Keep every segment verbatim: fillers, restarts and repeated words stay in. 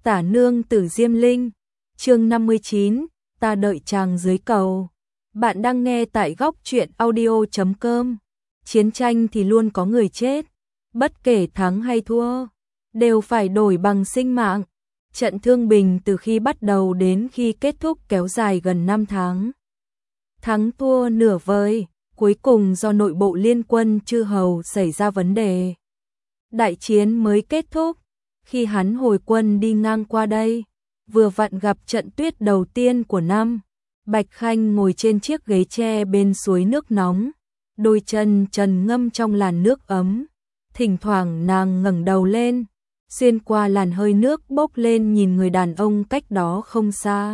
Tả nương tử Diêm Linh, chương năm mươi chín, ta đợi chàng dưới cầu. Bạn đang nghe tại góc truyện audio chấm com. Chiến tranh thì luôn có người chết, bất kể thắng hay thua, đều phải đổi bằng sinh mạng. Trận thương bình từ khi bắt đầu đến khi kết thúc kéo dài gần năm tháng. Thắng thua nửa vời, cuối cùng do nội bộ liên quân chư hầu xảy ra vấn đề. Đại chiến mới kết thúc. Khi hắn hồi quân đi ngang qua đây, vừa vặn gặp trận tuyết đầu tiên của năm. Bạch Khanh ngồi trên chiếc ghế tre bên suối nước nóng, đôi chân trần ngâm trong làn nước ấm. Thỉnh thoảng nàng ngẩng đầu lên, xuyên qua làn hơi nước bốc lên nhìn người đàn ông cách đó không xa.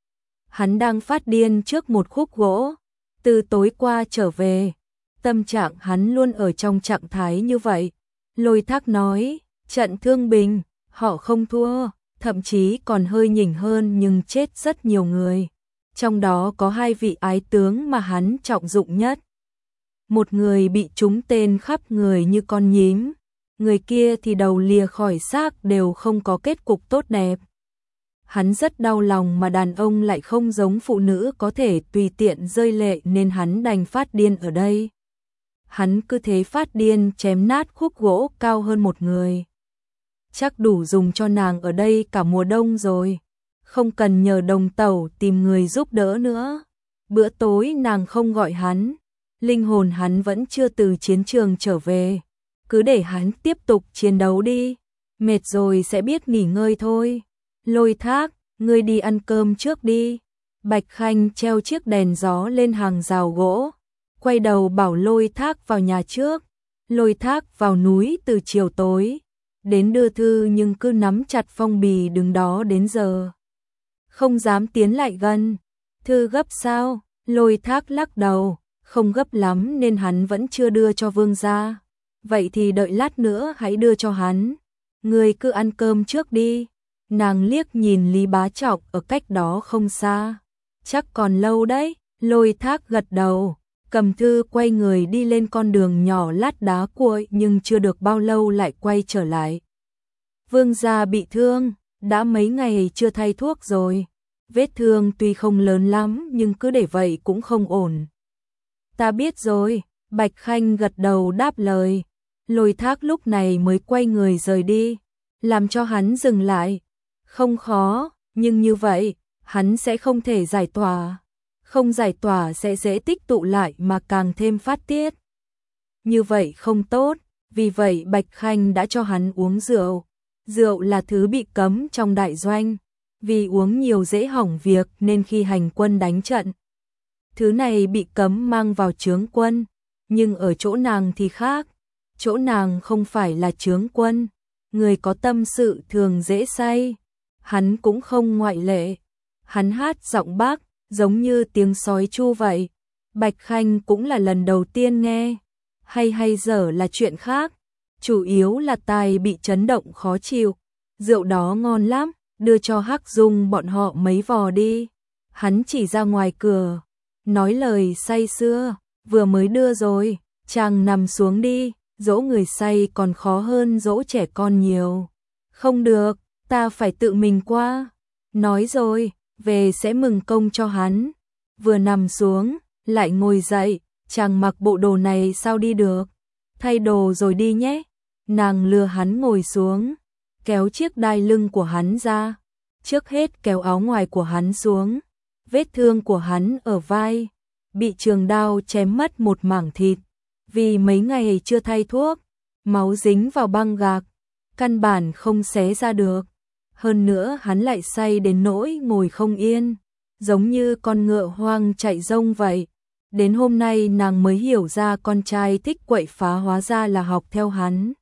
Hắn đang phát điên trước một khúc gỗ, từ tối qua trở về, tâm trạng hắn luôn ở trong trạng thái như vậy. Lôi Thác nói, trận thương bình, họ không thua, thậm chí còn hơi nhỉnh hơn nhưng chết rất nhiều người. Trong đó có hai vị ái tướng mà hắn trọng dụng nhất. Một người bị trúng tên khắp người như con nhím, người kia thì đầu lìa khỏi xác đều không có kết cục tốt đẹp. Hắn rất đau lòng mà đàn ông lại không giống phụ nữ có thể tùy tiện rơi lệ nên hắn đành phát điên ở đây. Hắn cứ thế phát điên chém nát khúc gỗ cao hơn một người. Chắc đủ dùng cho nàng ở đây cả mùa đông rồi, không cần nhờ đồng tẩu tìm người giúp đỡ nữa. Bữa tối nàng không gọi hắn, linh hồn hắn vẫn chưa từ chiến trường trở về, cứ để hắn tiếp tục chiến đấu đi, mệt rồi sẽ biết nghỉ ngơi thôi. Lôi Thác, ngươi đi ăn cơm trước đi. Bạch Khanh treo chiếc đèn gió lên hàng rào gỗ, quay đầu bảo Lôi Thác vào nhà trước. Lôi Thác vào núi từ chiều tối, đến đưa thư nhưng cứ nắm chặt phong bì đứng đó đến giờ. Không dám tiến lại gần. Thư gấp sao? Lôi Thác lắc đầu, không gấp lắm nên hắn vẫn chưa đưa cho vương gia. Vậy thì đợi lát nữa hãy đưa cho hắn. Ngươi cứ ăn cơm trước đi. Nàng liếc nhìn Lý Bá Trọng ở cách đó không xa. Chắc còn lâu đấy. Lôi Thác gật đầu, cầm thư quay người đi lên con đường nhỏ lát đá cuội nhưng chưa được bao lâu lại quay trở lại. Vương gia bị thương, đã mấy ngày chưa thay thuốc rồi. Vết thương tuy không lớn lắm nhưng cứ để vậy cũng không ổn. Ta biết rồi, Bạch Khanh gật đầu đáp lời. Lôi Thác lúc này mới quay người rời đi, làm cho hắn dừng lại. Không khó, nhưng như vậy, hắn sẽ không thể giải tỏa. Không giải tỏa sẽ dễ tích tụ lại mà càng thêm phát tiết. Như vậy không tốt, vì vậy Bạch Khanh đã cho hắn uống rượu. Rượu là thứ bị cấm trong đại doanh, vì uống nhiều dễ hỏng việc nên khi hành quân đánh trận, thứ này bị cấm mang vào trướng quân, nhưng ở chỗ nàng thì khác. Chỗ nàng không phải là trướng quân, người có tâm sự thường dễ say. Hắn cũng không ngoại lệ. Hắn hát giọng Bắc, giống như tiếng sói chu vậy. Bạch Khanh cũng là lần đầu tiên nghe. Hay hay dở là chuyện khác, chủ yếu là tai bị chấn động khó chịu. Rượu đó ngon lắm, đưa cho Hắc Dung bọn họ mấy vò đi. Hắn chỉ ra ngoài cửa, nói lời say sưa, vừa mới đưa rồi, chàng nằm xuống đi. Dỗ người say còn khó hơn dỗ trẻ con nhiều. Không được, ta phải tự mình qua. Nói rồi, về sẽ mừng công cho hắn. Vừa nằm xuống, lại ngồi dậy, chàng mặc bộ đồ này sao đi được. Thay đồ rồi đi nhé. Nàng lừa hắn ngồi xuống, kéo chiếc đai lưng của hắn ra. Trước hết kéo áo ngoài của hắn xuống. Vết thương của hắn ở vai, bị trường đao chém mất một mảng thịt. Vì mấy ngày chưa thay thuốc, máu dính vào băng gạc, căn bản không xé ra được. Hơn nữa hắn lại say đến nỗi ngồi không yên, giống như con ngựa hoang chạy rông vậy. Đến hôm nay nàng mới hiểu ra con trai thích quậy phá hóa ra là học theo hắn.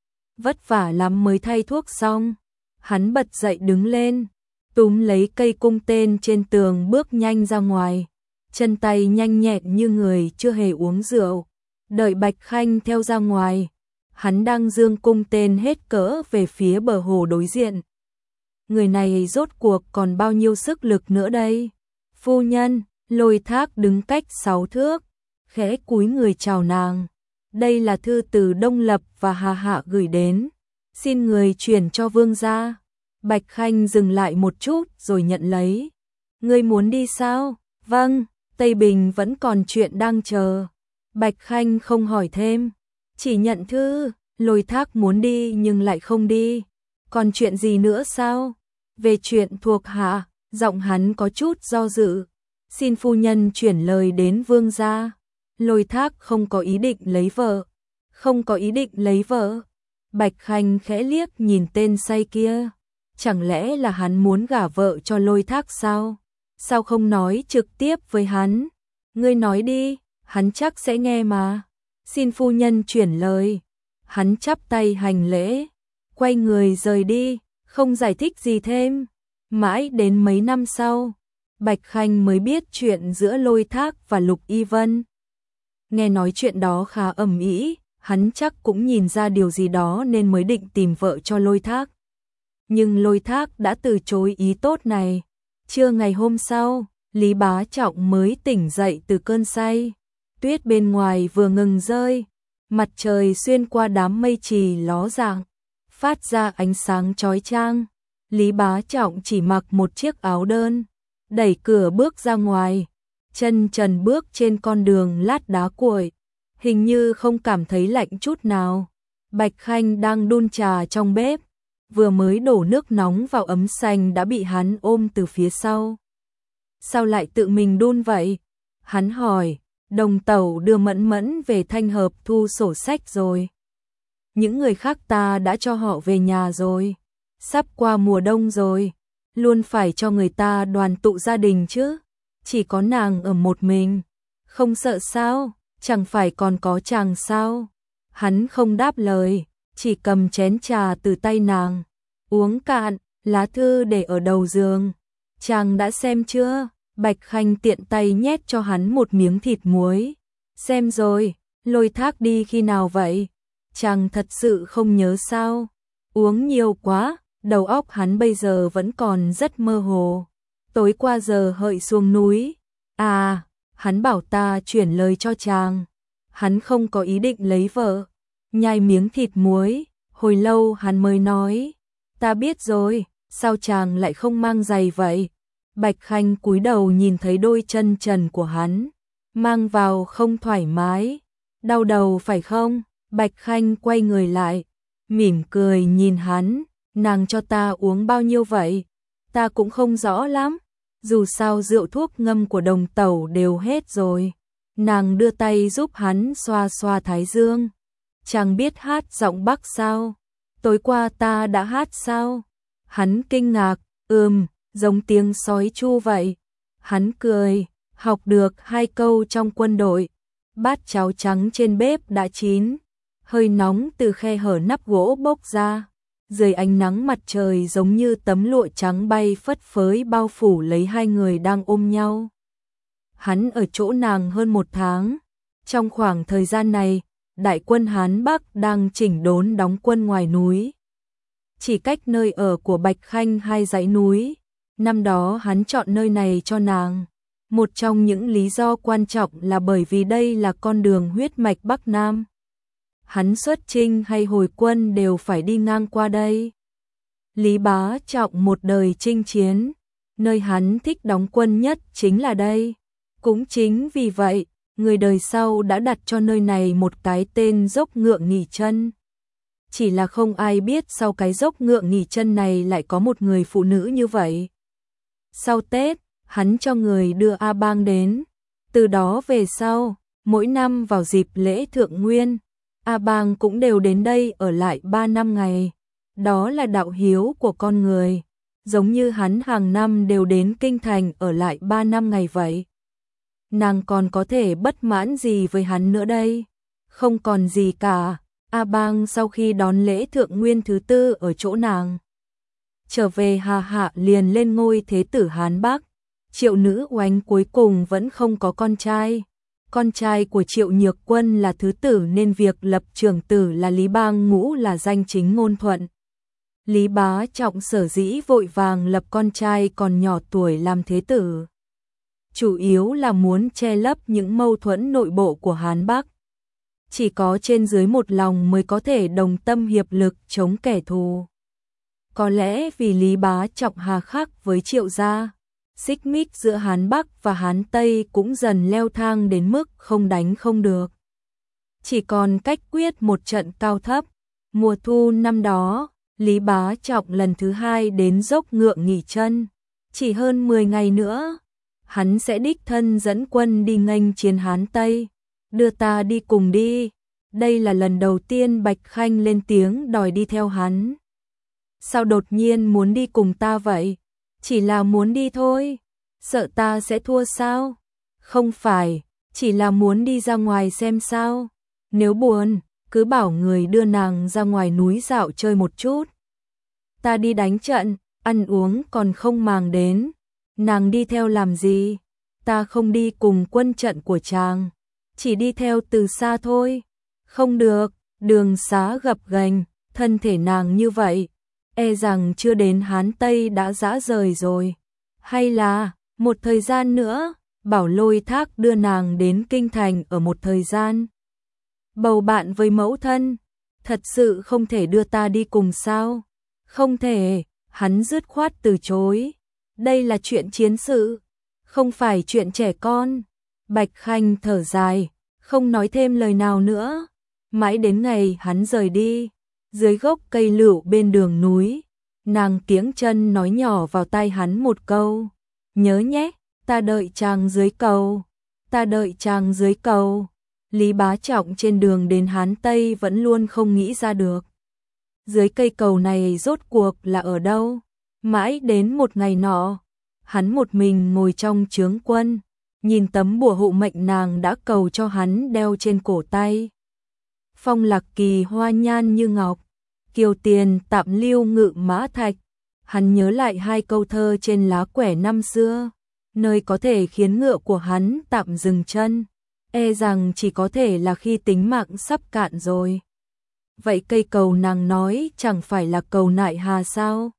Vất vả lắm mới thay thuốc xong, hắn bật dậy đứng lên, túm lấy cây cung tên trên tường bước nhanh ra ngoài, chân tay nhanh nhẹn như người chưa hề uống rượu. Đợi Bạch Khanh theo ra ngoài, hắn đang giương cung tên hết cỡ về phía bờ hồ đối diện. Người này rốt cuộc còn bao nhiêu sức lực nữa đây? Phu nhân, Lôi Thác đứng cách sáu thước, khẽ cúi người chào nàng. Đây là thư từ Đông Lập và Hà Hạ gửi đến, xin người chuyển cho vương gia. Bạch Khanh dừng lại một chút rồi nhận lấy. Ngươi muốn đi sao? Vâng, Tây Bình vẫn còn chuyện đang chờ. Bạch Khanh không hỏi thêm, chỉ nhận thư. Lôi Thác muốn đi nhưng lại không đi. Còn chuyện gì nữa sao? Về chuyện thuộc hạ, giọng hắn có chút do dự. Xin phu nhân chuyển lời đến vương gia. Lôi Thác không có ý định lấy vợ. Không có ý định lấy vợ. Bạch Khanh khẽ liếc nhìn tên say kia. Chẳng lẽ là hắn muốn gả vợ cho Lôi Thác sao? Sao không nói trực tiếp với hắn? Ngươi nói đi, hắn chắc sẽ nghe mà. Xin phu nhân chuyển lời. Hắn chắp tay hành lễ, quay người rời đi, không giải thích gì thêm. Mãi đến mấy năm sau, Bạch Khanh mới biết chuyện giữa Lôi Thác và Lục Y Vân. Nghe nói chuyện đó khá ầm ĩ, hắn chắc cũng nhìn ra điều gì đó nên mới định tìm vợ cho Lôi Thác. Nhưng Lôi Thác đã từ chối ý tốt này. Trưa ngày hôm sau, Lý Bá Trọng mới tỉnh dậy từ cơn say. Tuyết bên ngoài vừa ngừng rơi, mặt trời xuyên qua đám mây trì ló dạng, phát ra ánh sáng chói chang. Lý Bá Trọng chỉ mặc một chiếc áo đơn, đẩy cửa bước ra ngoài, chân trần bước trên con đường lát đá cuội, hình như không cảm thấy lạnh chút nào. Bạch Khanh đang đun trà trong bếp, vừa mới đổ nước nóng vào ấm xanh đã bị hắn ôm từ phía sau. Sao lại tự mình đun vậy? Hắn hỏi. Đồng tẩu đưa Mẫn Mẫn về Thanh Hợp thu sổ sách rồi. Những người khác ta đã cho họ về nhà rồi. Sắp qua mùa đông rồi, luôn phải cho người ta đoàn tụ gia đình chứ. Chỉ có nàng ở một mình, không sợ sao? Chẳng phải còn có chàng sao? Hắn không đáp lời, chỉ cầm chén trà từ tay nàng, uống cạn. Lá thư để ở đầu giường. Chàng đã xem chưa? Bạch Khanh tiện tay nhét cho hắn một miếng thịt muối. Xem rồi. Lôi Thác đi khi nào vậy? Chàng thật sự không nhớ sao? Uống nhiều quá, đầu óc hắn bây giờ vẫn còn rất mơ hồ. Tối qua giờ hợi xuống núi. À, hắn bảo ta chuyển lời cho chàng. Hắn không có ý định lấy vợ. Nhai miếng thịt muối, hồi lâu hắn mới nói. Ta biết rồi, sao chàng lại không mang giày vậy? Bạch Khanh cúi đầu nhìn thấy đôi chân trần của hắn, mang vào không thoải mái. Đau đầu phải không? Bạch Khanh quay người lại, mỉm cười nhìn hắn. Nàng cho ta uống bao nhiêu vậy? Ta cũng không rõ lắm. Dù sao rượu thuốc ngâm của đồng tẩu đều hết rồi. Nàng đưa tay giúp hắn xoa xoa thái dương. Chàng biết hát giọng Bắc sao? Tối qua ta đã hát sao? Hắn kinh ngạc, ừm, giống tiếng sói chu vậy. Hắn cười, học được hai câu trong quân đội. Bát cháo trắng trên bếp đã chín, hơi nóng từ khe hở nắp gỗ bốc ra. Dưới ánh nắng mặt trời giống như tấm lụa trắng bay phất phới bao phủ lấy hai người đang ôm nhau. Hắn ở chỗ nàng hơn một tháng. Trong khoảng thời gian này, đại quân Hán Bắc đang chỉnh đốn đóng quân ngoài núi. Chỉ cách nơi ở của Bạch Khanh hai dãy núi. Năm đó hắn chọn nơi này cho nàng. Một trong những lý do quan trọng là bởi vì đây là con đường huyết mạch Bắc Nam. Hắn xuất chinh hay hồi quân đều phải đi ngang qua đây. Lý Bá Trọng một đời chinh chiến, nơi hắn thích đóng quân nhất chính là đây. Cũng chính vì vậy, người đời sau đã đặt cho nơi này một cái tên dốc ngựa nghỉ chân. Chỉ là không ai biết sau cái dốc ngựa nghỉ chân này lại có một người phụ nữ như vậy. Sau Tết, hắn cho người đưa A Bang đến. Từ đó về sau, mỗi năm vào dịp lễ Thượng Nguyên, A Bang cũng đều đến đây ở lại ba năm ngày. Đó là đạo hiếu của con người. Giống như hắn hàng năm đều đến Kinh Thành ở lại ba năm ngày vậy. Nàng còn có thể bất mãn gì với hắn nữa đây? Không còn gì cả. A Bang sau khi đón lễ Thượng Nguyên thứ tư ở chỗ nàng, trở về Hà Hạ liền lên ngôi thế tử Hán Bắc. Triệu Nữ Oánh cuối cùng vẫn không có con trai. Con trai của Triệu Nhược Quân là thứ tử nên việc lập trưởng tử là Lý Bang Ngũ là danh chính ngôn thuận. Lý Bá Trọng sở dĩ vội vàng lập con trai còn nhỏ tuổi làm thế tử, chủ yếu là muốn che lấp những mâu thuẫn nội bộ của Hán Bắc. Chỉ có trên dưới một lòng mới có thể đồng tâm hiệp lực chống kẻ thù. Có lẽ vì Lý Bá Trọng hà khắc với Triệu gia, xích mích giữa Hán Bắc và Hán Tây cũng dần leo thang đến mức không đánh không được. Chỉ còn cách quyết một trận cao thấp. Mùa thu năm đó, Lý Bá Trọng lần thứ hai đến dốc Ngựa nghỉ chân. Chỉ hơn mười ngày nữa, hắn sẽ đích thân dẫn quân đi nghênh chiến Hán Tây. Đưa ta đi cùng đi. Đây là lần đầu tiên Bạch Khanh lên tiếng đòi đi theo hắn. Sao đột nhiên muốn đi cùng ta vậy? Chỉ là muốn đi thôi. Sợ ta sẽ thua sao? Không phải, chỉ là muốn đi ra ngoài xem sao. Nếu buồn, cứ bảo người đưa nàng ra ngoài núi dạo chơi một chút. Ta đi đánh trận, ăn uống còn không màng đến. Nàng đi theo làm gì? Ta không đi cùng quân trận của chàng, chỉ đi theo từ xa thôi. Không được, đường xá gập ghềnh, thân thể nàng như vậy, e rằng chưa đến Hán Tây đã rã rời rồi. Hay là, một thời gian nữa, bảo Lôi Thác đưa nàng đến kinh thành ở một thời gian. Bầu bạn với mẫu thân, thật sự không thể đưa ta đi cùng sao? Không thể, hắn dứt khoát từ chối. Đây là chuyện chiến sự, không phải chuyện trẻ con. Bạch Khanh thở dài, không nói thêm lời nào nữa. Mãi đến ngày hắn rời đi, dưới gốc cây lựu bên đường núi, nàng kiễng chân nói nhỏ vào tai hắn một câu. Nhớ nhé, ta đợi chàng dưới cầu, ta đợi chàng dưới cầu. Lý Bá Trọng trên đường đến Hán Tây vẫn luôn không nghĩ ra được. Dưới cây cầu này rốt cuộc là ở đâu? Mãi đến một ngày nọ, hắn một mình ngồi trong trướng quân, nhìn tấm bùa hộ mệnh nàng đã cầu cho hắn đeo trên cổ tay. Phong lạc kỳ hoa nhan như ngọc, kiều tiền tạm lưu ngự mã thạch. Hắn nhớ lại hai câu thơ trên lá quẻ năm xưa, nơi có thể khiến ngựa của hắn tạm dừng chân, e rằng chỉ có thể là khi tính mạng sắp cạn rồi. Vậy cây cầu nàng nói chẳng phải là cầu nại hà sao?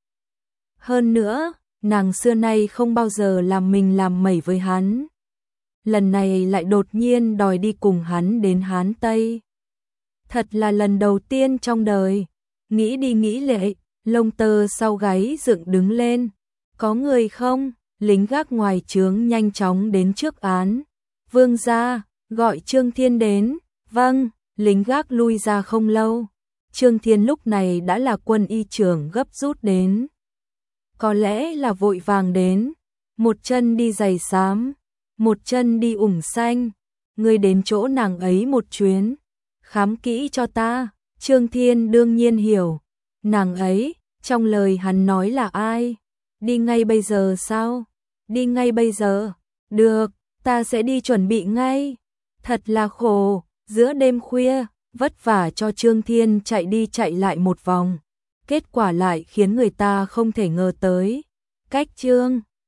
Hơn nữa, nàng xưa nay không bao giờ làm mình làm mẩy với hắn. Lần này lại đột nhiên đòi đi cùng hắn đến Hán Tây. Thật là lần đầu tiên trong đời. Nghĩ đi nghĩ lại, lông tơ sau gáy dựng đứng lên. Có người không? Lính gác ngoài trướng nhanh chóng đến trước án. Vương gia, gọi Trương Thiên đến. Vâng, lính gác lui ra không lâu. Trương Thiên lúc này đã là quân y trưởng gấp rút đến. Có lẽ là vội vàng đến. Một chân đi giày xám, một chân đi ủng xanh. Ngươi đến chỗ nàng ấy một chuyến, khám kỹ cho ta. Trương Thiên đương nhiên hiểu. Nàng ấy, trong lời hắn nói là ai? Đi ngay bây giờ sao? Đi ngay bây giờ? Được, ta sẽ đi chuẩn bị ngay. Thật là khổ, giữa đêm khuya, vất vả cho Trương Thiên chạy đi chạy lại một vòng. Kết quả lại khiến người ta không thể ngờ tới. Cách Trương